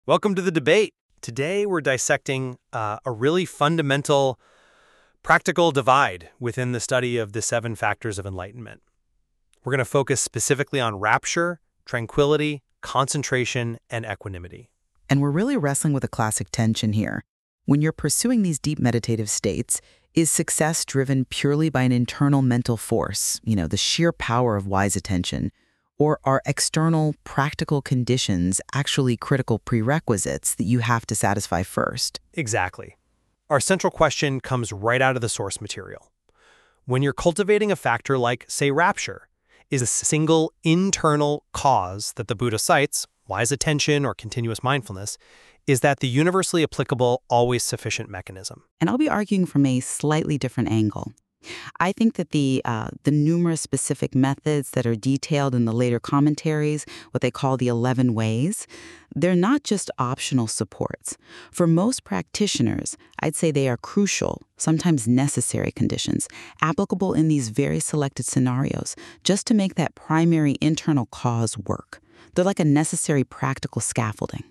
Welcome to the debate. Today we're dissecting a really fundamental practical divide within the study of the 7 factors of enlightenment. We're going to focus specifically on rapture, tranquility, concentration, and equanimity. And we're really wrestling with a classic tension here. When you're pursuing these deep meditative states, is success driven purely by an internal mental force, the sheer power of wise attention? Or are external practical conditions actually critical prerequisites that you have to satisfy first? Exactly. Our central question comes right out of the source material. When you're cultivating a factor like, say, rapture, is a single internal cause that the Buddha cites, wise attention or continuous mindfulness, is that the universally applicable, always sufficient mechanism. And I'll be arguing from a slightly different angle. I think that the numerous specific methods that are detailed in the later commentaries, what they call the 11 ways, they're not just optional supports. For most practitioners, I'd say they are crucial, sometimes necessary conditions, applicable in these very selected scenarios, just to make that primary internal cause work. They're like a necessary practical scaffolding.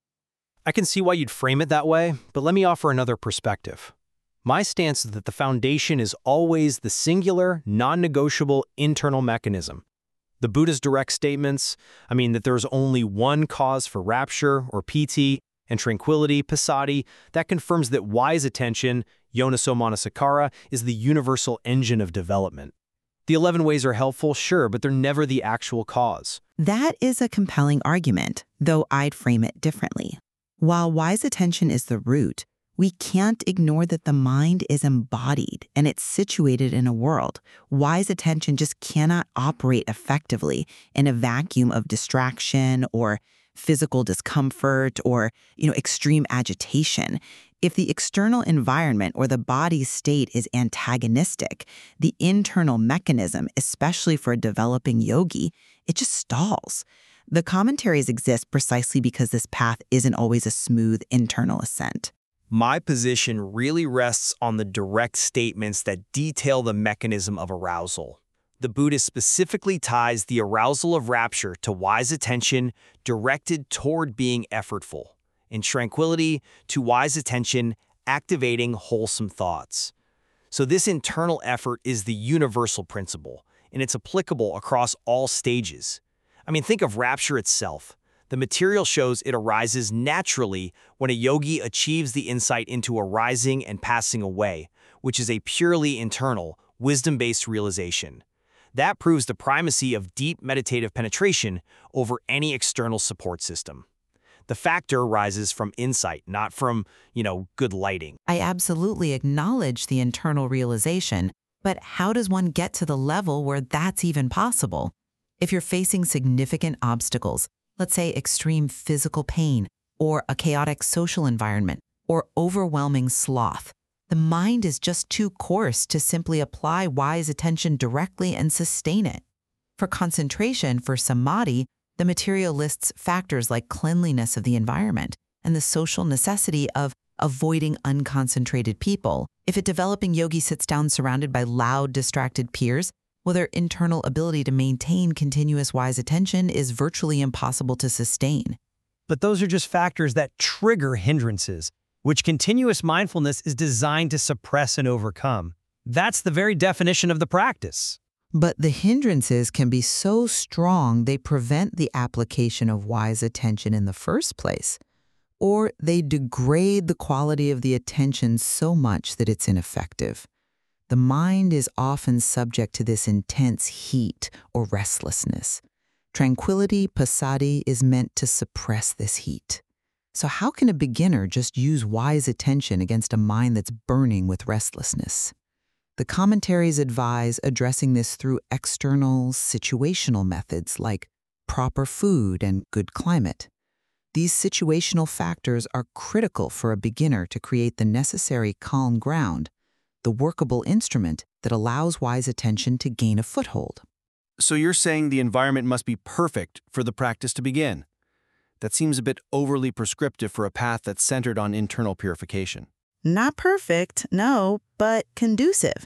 I can see why you'd frame it that way, but let me offer another perspective. My stance is that the foundation is always the singular, non-negotiable internal mechanism. The Buddha's direct statements, that there's only one cause for rapture, or piti, and tranquility, passaddhi, that confirms that wise attention, yonaso manasikara, is the universal engine of development. The 11 ways are helpful, sure, but they're never the actual cause. That is a compelling argument, though I'd frame it differently. While wise attention is the root, we can't ignore that the mind is embodied and it's situated in a world. Wise attention just cannot operate effectively in a vacuum of distraction or physical discomfort or, extreme agitation. If the external environment or the body's state is antagonistic, the internal mechanism, especially for a developing yogi, it just stalls. The commentaries exist precisely because this path isn't always a smooth internal ascent. My position really rests on the direct statements that detail the mechanism of arousal. The Buddha specifically ties the arousal of rapture to wise attention directed toward being effortful, and tranquility to wise attention activating wholesome thoughts. So this internal effort is the universal principle, and it's applicable across all stages. Think of rapture itself. The material shows it arises naturally when a yogi achieves the insight into arising and passing away, which is a purely internal, wisdom-based realization. That proves the primacy of deep meditative penetration over any external support system. The factor arises from insight, not from, good lighting. I absolutely acknowledge the internal realization, but how does one get to the level where that's even possible? If you're facing significant obstacles, let's say extreme physical pain, or a chaotic social environment, or overwhelming sloth, the mind is just too coarse to simply apply wise attention directly and sustain it. For concentration, for samadhi, the material lists factors like cleanliness of the environment and the social necessity of avoiding unconcentrated people. If a developing yogi sits down surrounded by loud, distracted peers, their internal ability to maintain continuous wise attention is virtually impossible to sustain. But those are just factors that trigger hindrances, which continuous mindfulness is designed to suppress and overcome. That's the very definition of the practice. But the hindrances can be so strong they prevent the application of wise attention in the first place, or they degrade the quality of the attention so much that it's ineffective. The mind is often subject to this intense heat or restlessness. Tranquility, passaddhi, is meant to suppress this heat. So how can a beginner just use wise attention against a mind that's burning with restlessness? The commentaries advise addressing this through external, situational methods like proper food and good climate. These situational factors are critical for a beginner to create the necessary calm ground, the workable instrument that allows wise attention to gain a foothold. So you're saying the environment must be perfect for the practice to begin? That seems a bit overly prescriptive for a path that's centered on internal purification. Not perfect, no, but conducive.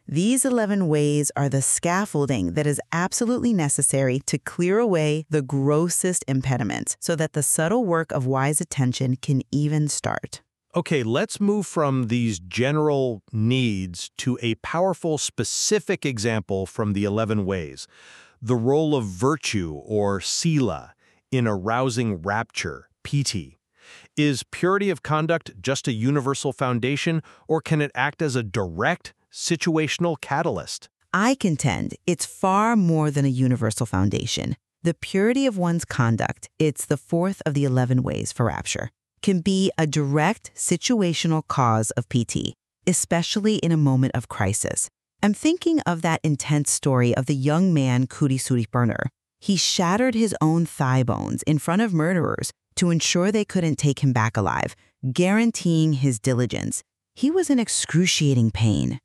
These 11 ways are the scaffolding that is absolutely necessary to clear away the grossest impediments so that the subtle work of wise attention can even start. Okay, let's move from these general needs to a powerful, specific example from the 11 ways. The role of virtue, or sila, in arousing rapture, piti. Is purity of conduct just a universal foundation, or can it act as a direct, situational catalyst? I contend it's far more than a universal foundation. The purity of one's conduct, it's the fourth of the 11 ways for rapture, can be a direct situational cause of PT, especially in a moment of crisis. I'm thinking of that intense story of the young man Kuri Suriparner. He shattered his own thigh bones in front of murderers to ensure they couldn't take him back alive, guaranteeing his diligence. He was in excruciating pain.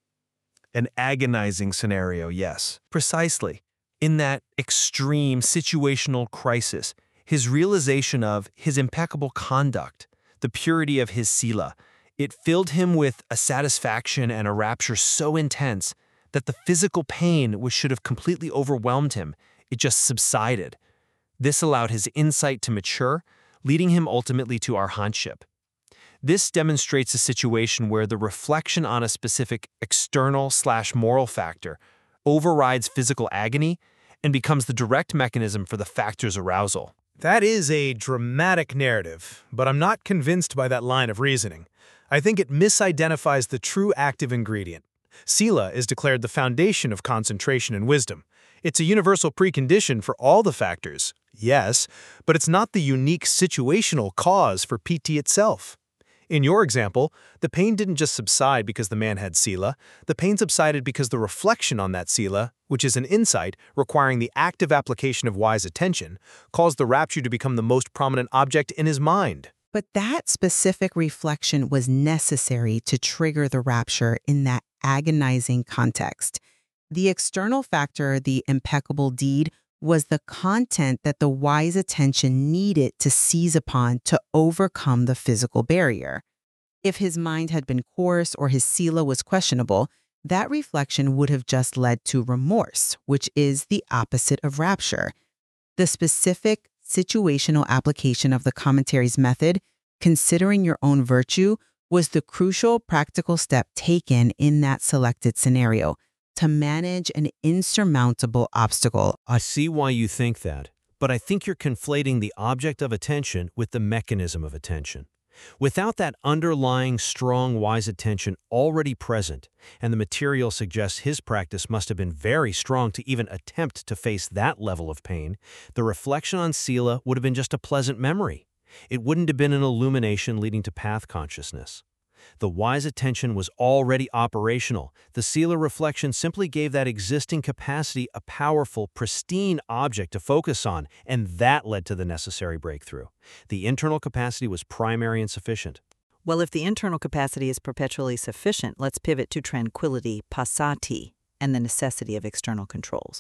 An agonizing scenario, yes. Precisely. In that extreme situational crisis, his realization of his impeccable conduct, the purity of his sila, it filled him with a satisfaction and a rapture so intense that the physical pain which should have completely overwhelmed him, it just subsided. This allowed his insight to mature, leading him ultimately to arhantship. This demonstrates a situation where the reflection on a specific external/moral factor overrides physical agony and becomes the direct mechanism for the factor's arousal. That is a dramatic narrative, but I'm not convinced by that line of reasoning. I think it misidentifies the true active ingredient. Sila is declared the foundation of concentration and wisdom. It's a universal precondition for all the factors, yes, but it's not the unique situational cause for PT itself. In your example, the pain didn't just subside because the man had sila. The pain subsided because the reflection on that sila, which is an insight requiring the active application of wise attention, caused the rapture to become the most prominent object in his mind. But that specific reflection was necessary to trigger the rapture in that agonizing context. The external factor, the impeccable deed, was the content that the wise attention needed to seize upon to overcome the physical barrier. If his mind had been coarse or his sila was questionable, that reflection would have just led to remorse, which is the opposite of rapture. The specific situational application of the commentary's method, considering your own virtue, was the crucial practical step taken in that selected scenario to manage an insurmountable obstacle. I see why you think that, but I think you're conflating the object of attention with the mechanism of attention. Without that underlying strong wise attention already present, and the material suggests his practice must have been very strong to even attempt to face that level of pain, the reflection on sila would have been just a pleasant memory. It wouldn't have been an illumination leading to path consciousness. The wise attention was already operational. The sila reflection simply gave that existing capacity a powerful, pristine object to focus on, and that led to the necessary breakthrough. The internal capacity was primary and sufficient. Well, if the internal capacity is perpetually sufficient, let's pivot to tranquility, pasati, and the necessity of external controls.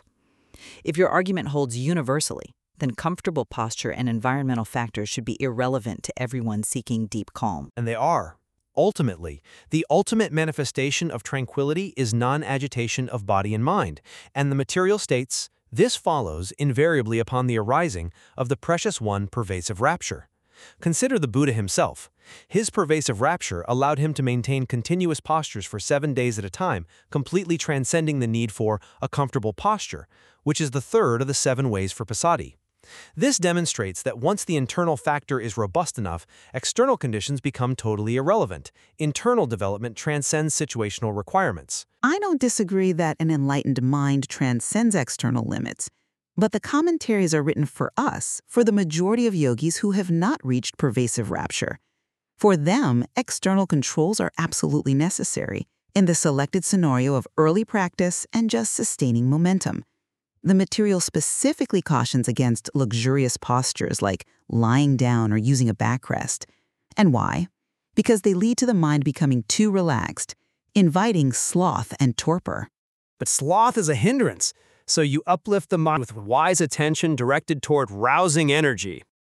If your argument holds universally, then comfortable posture and environmental factors should be irrelevant to everyone seeking deep calm. And they are. Ultimately, the ultimate manifestation of tranquility is non-agitation of body and mind, and the material states, this follows invariably upon the arising of the precious one pervasive rapture. Consider the Buddha himself. His pervasive rapture allowed him to maintain continuous postures for 7 days at a time, completely transcending the need for a comfortable posture, which is the third of the 7 ways for passaddhi. This demonstrates that once the internal factor is robust enough, external conditions become totally irrelevant. Internal development transcends situational requirements. I don't disagree that an enlightened mind transcends external limits, but the commentaries are written for us, for the majority of yogis who have not reached pervasive rapture. For them, external controls are absolutely necessary in the selected scenario of early practice and just sustaining momentum. The material specifically cautions against luxurious postures like lying down or using a backrest. And why? Because they lead to the mind becoming too relaxed, inviting sloth and torpor. But sloth is a hindrance, so you uplift the mind with wise attention directed toward rousing energy.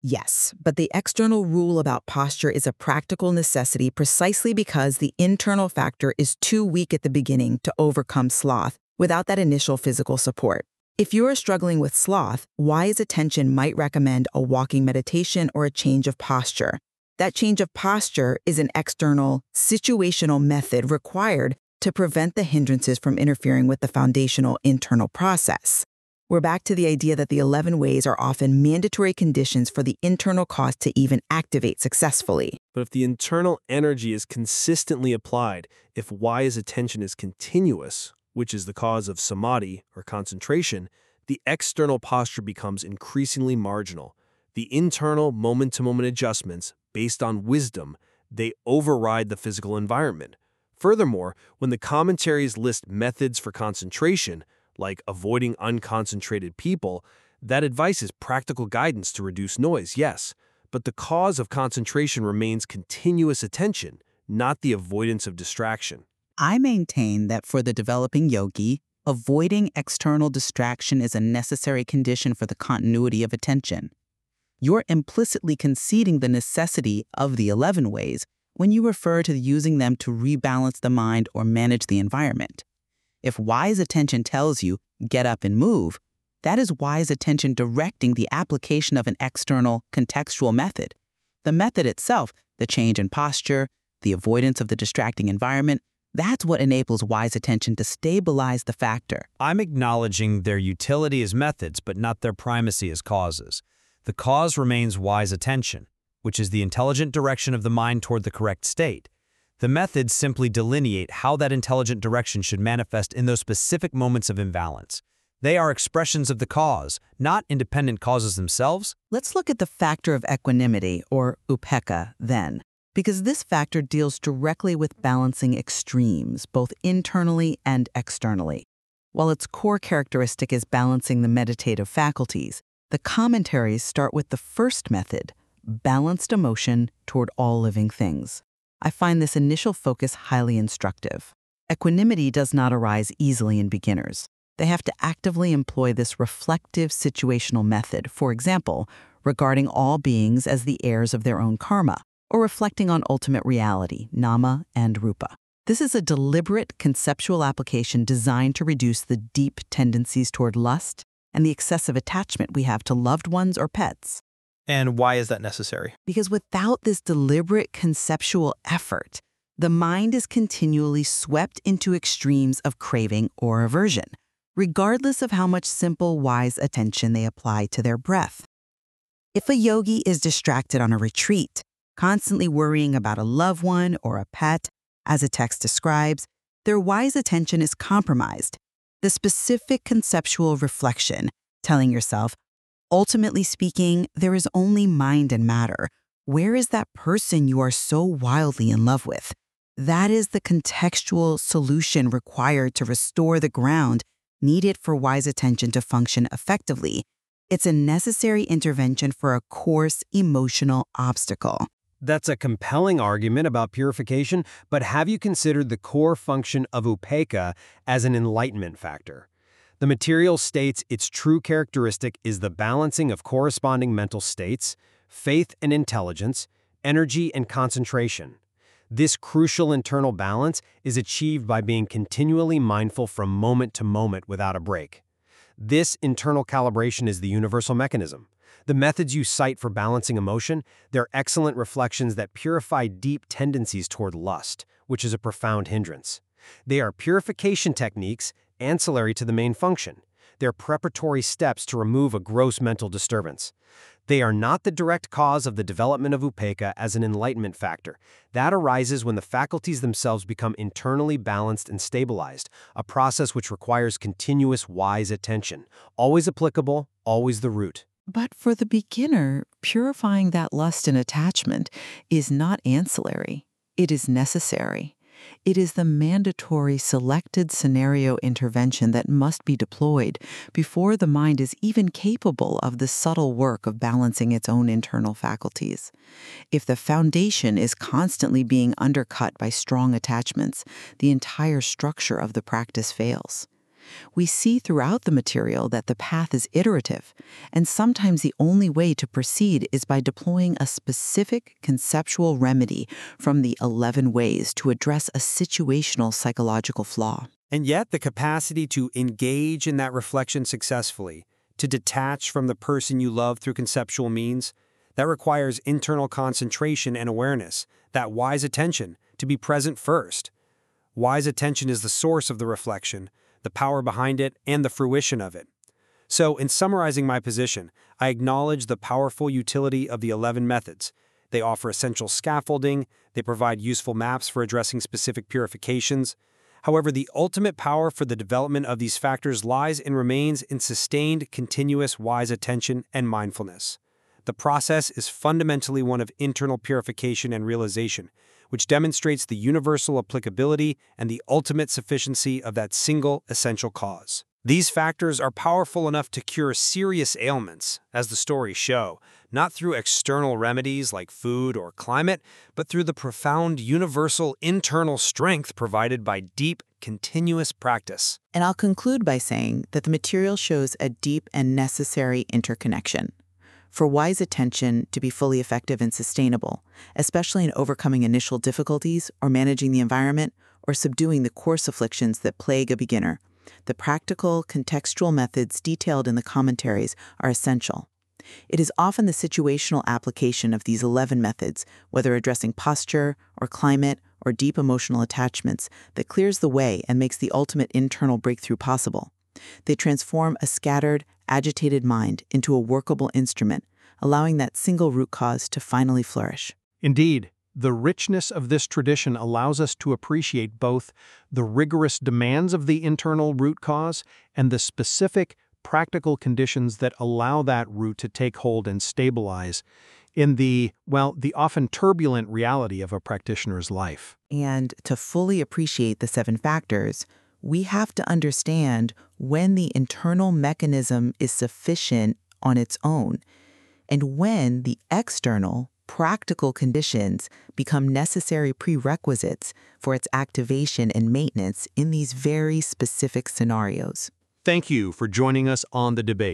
Yes, but the external rule about posture is a practical necessity precisely because the internal factor is too weak at the beginning to overcome sloth without that initial physical support. If you are struggling with sloth, wise attention might recommend a walking meditation or a change of posture. That change of posture is an external, situational method required to prevent the hindrances from interfering with the foundational internal process. We're back to the idea that the 11 ways are often mandatory conditions for the internal cause to even activate successfully. But if the internal energy is consistently applied, if wise attention is continuous, which is the cause of samadhi or concentration, the external posture becomes increasingly marginal. The internal moment-to-moment adjustments, based on wisdom, they override the physical environment. Furthermore, when the commentaries list methods for concentration, like avoiding unconcentrated people, that advice is practical guidance to reduce noise, yes, but the cause of concentration remains continuous attention, not the avoidance of distraction. I maintain that for the developing yogi, avoiding external distraction is a necessary condition for the continuity of attention. You're implicitly conceding the necessity of the 11 ways when you refer to using them to rebalance the mind or manage the environment. If wise attention tells you, get up and move, that is wise attention directing the application of an external, contextual method. The method itself, the change in posture, the avoidance of the distracting environment, that's what enables wise attention to stabilize the factor. I'm acknowledging their utility as methods, but not their primacy as causes. The cause remains wise attention, which is the intelligent direction of the mind toward the correct state. The methods simply delineate how that intelligent direction should manifest in those specific moments of imbalance. They are expressions of the cause, not independent causes themselves. Let's look at the factor of equanimity, or upekkha, then, because this factor deals directly with balancing extremes, both internally and externally. While its core characteristic is balancing the meditative faculties, the commentaries start with the first method, balanced emotion toward all living things. I find this initial focus highly instructive. Equanimity does not arise easily in beginners. They have to actively employ this reflective situational method, for example, regarding all beings as the heirs of their own karma, or reflecting on ultimate reality, nama and rupa. This is a deliberate conceptual application designed to reduce the deep tendencies toward lust and the excessive attachment we have to loved ones or pets. And why is that necessary? Because without this deliberate conceptual effort, the mind is continually swept into extremes of craving or aversion, regardless of how much simple, wise attention they apply to their breath. If a yogi is distracted on a retreat, constantly worrying about a loved one or a pet, as a text describes, their wise attention is compromised. The specific conceptual reflection, telling yourself, ultimately speaking, there is only mind and matter. Where is that person you are so wildly in love with? That is the contextual solution required to restore the ground needed for wise attention to function effectively. It's a necessary intervention for a coarse emotional obstacle. That's a compelling argument about purification, but have you considered the core function of upekkha as an enlightenment factor? The material states its true characteristic is the balancing of corresponding mental states, faith and intelligence, energy and concentration. This crucial internal balance is achieved by being continually mindful from moment to moment without a break. This internal calibration is the universal mechanism. The methods you cite for balancing emotion, they're excellent reflections that purify deep tendencies toward lust, which is a profound hindrance. They are purification techniques ancillary to the main function. They're preparatory steps to remove a gross mental disturbance. They are not the direct cause of the development of upekkha as an enlightenment factor. That arises when the faculties themselves become internally balanced and stabilized, a process which requires continuous wise attention, always applicable, always the root. But for the beginner, purifying that lust and attachment is not ancillary. It is necessary. It is the mandatory selected scenario intervention that must be deployed before the mind is even capable of the subtle work of balancing its own internal faculties. If the foundation is constantly being undercut by strong attachments, the entire structure of the practice fails. We see throughout the material that the path is iterative, and sometimes the only way to proceed is by deploying a specific conceptual remedy from the 11 ways to address a situational psychological flaw. And yet, the capacity to engage in that reflection successfully, to detach from the person you love through conceptual means, that requires internal concentration and awareness, that wise attention, to be present first. Wise attention is the source of the reflection, the power behind it, and the fruition of it. So, in summarizing my position, I acknowledge the powerful utility of the 11 methods. They offer essential scaffolding, they provide useful maps for addressing specific purifications. However, the ultimate power for the development of these factors lies and remains in sustained, continuous wise attention and mindfulness. The process is fundamentally one of internal purification and realization, which demonstrates the universal applicability and the ultimate sufficiency of that single essential cause. These factors are powerful enough to cure serious ailments, as the stories show, not through external remedies like food or climate, but through the profound universal internal strength provided by deep, continuous practice. And I'll conclude by saying that the material shows a deep and necessary interconnection. For wise attention to be fully effective and sustainable, especially in overcoming initial difficulties or managing the environment or subduing the coarse afflictions that plague a beginner, the practical, contextual methods detailed in the commentaries are essential. It is often the situational application of these 11 methods, whether addressing posture or climate or deep emotional attachments, that clears the way and makes the ultimate internal breakthrough possible. They transform a scattered, agitated mind into a workable instrument, allowing that single root cause to finally flourish. Indeed, the richness of this tradition allows us to appreciate both the rigorous demands of the internal root cause and the specific, practical conditions that allow that root to take hold and stabilize in the often turbulent reality of a practitioner's life. And to fully appreciate the 7 factors, we have to understand when the internal mechanism is sufficient on its own, and when the external, practical conditions become necessary prerequisites for its activation and maintenance in these very specific scenarios. Thank you for joining us on The Debate.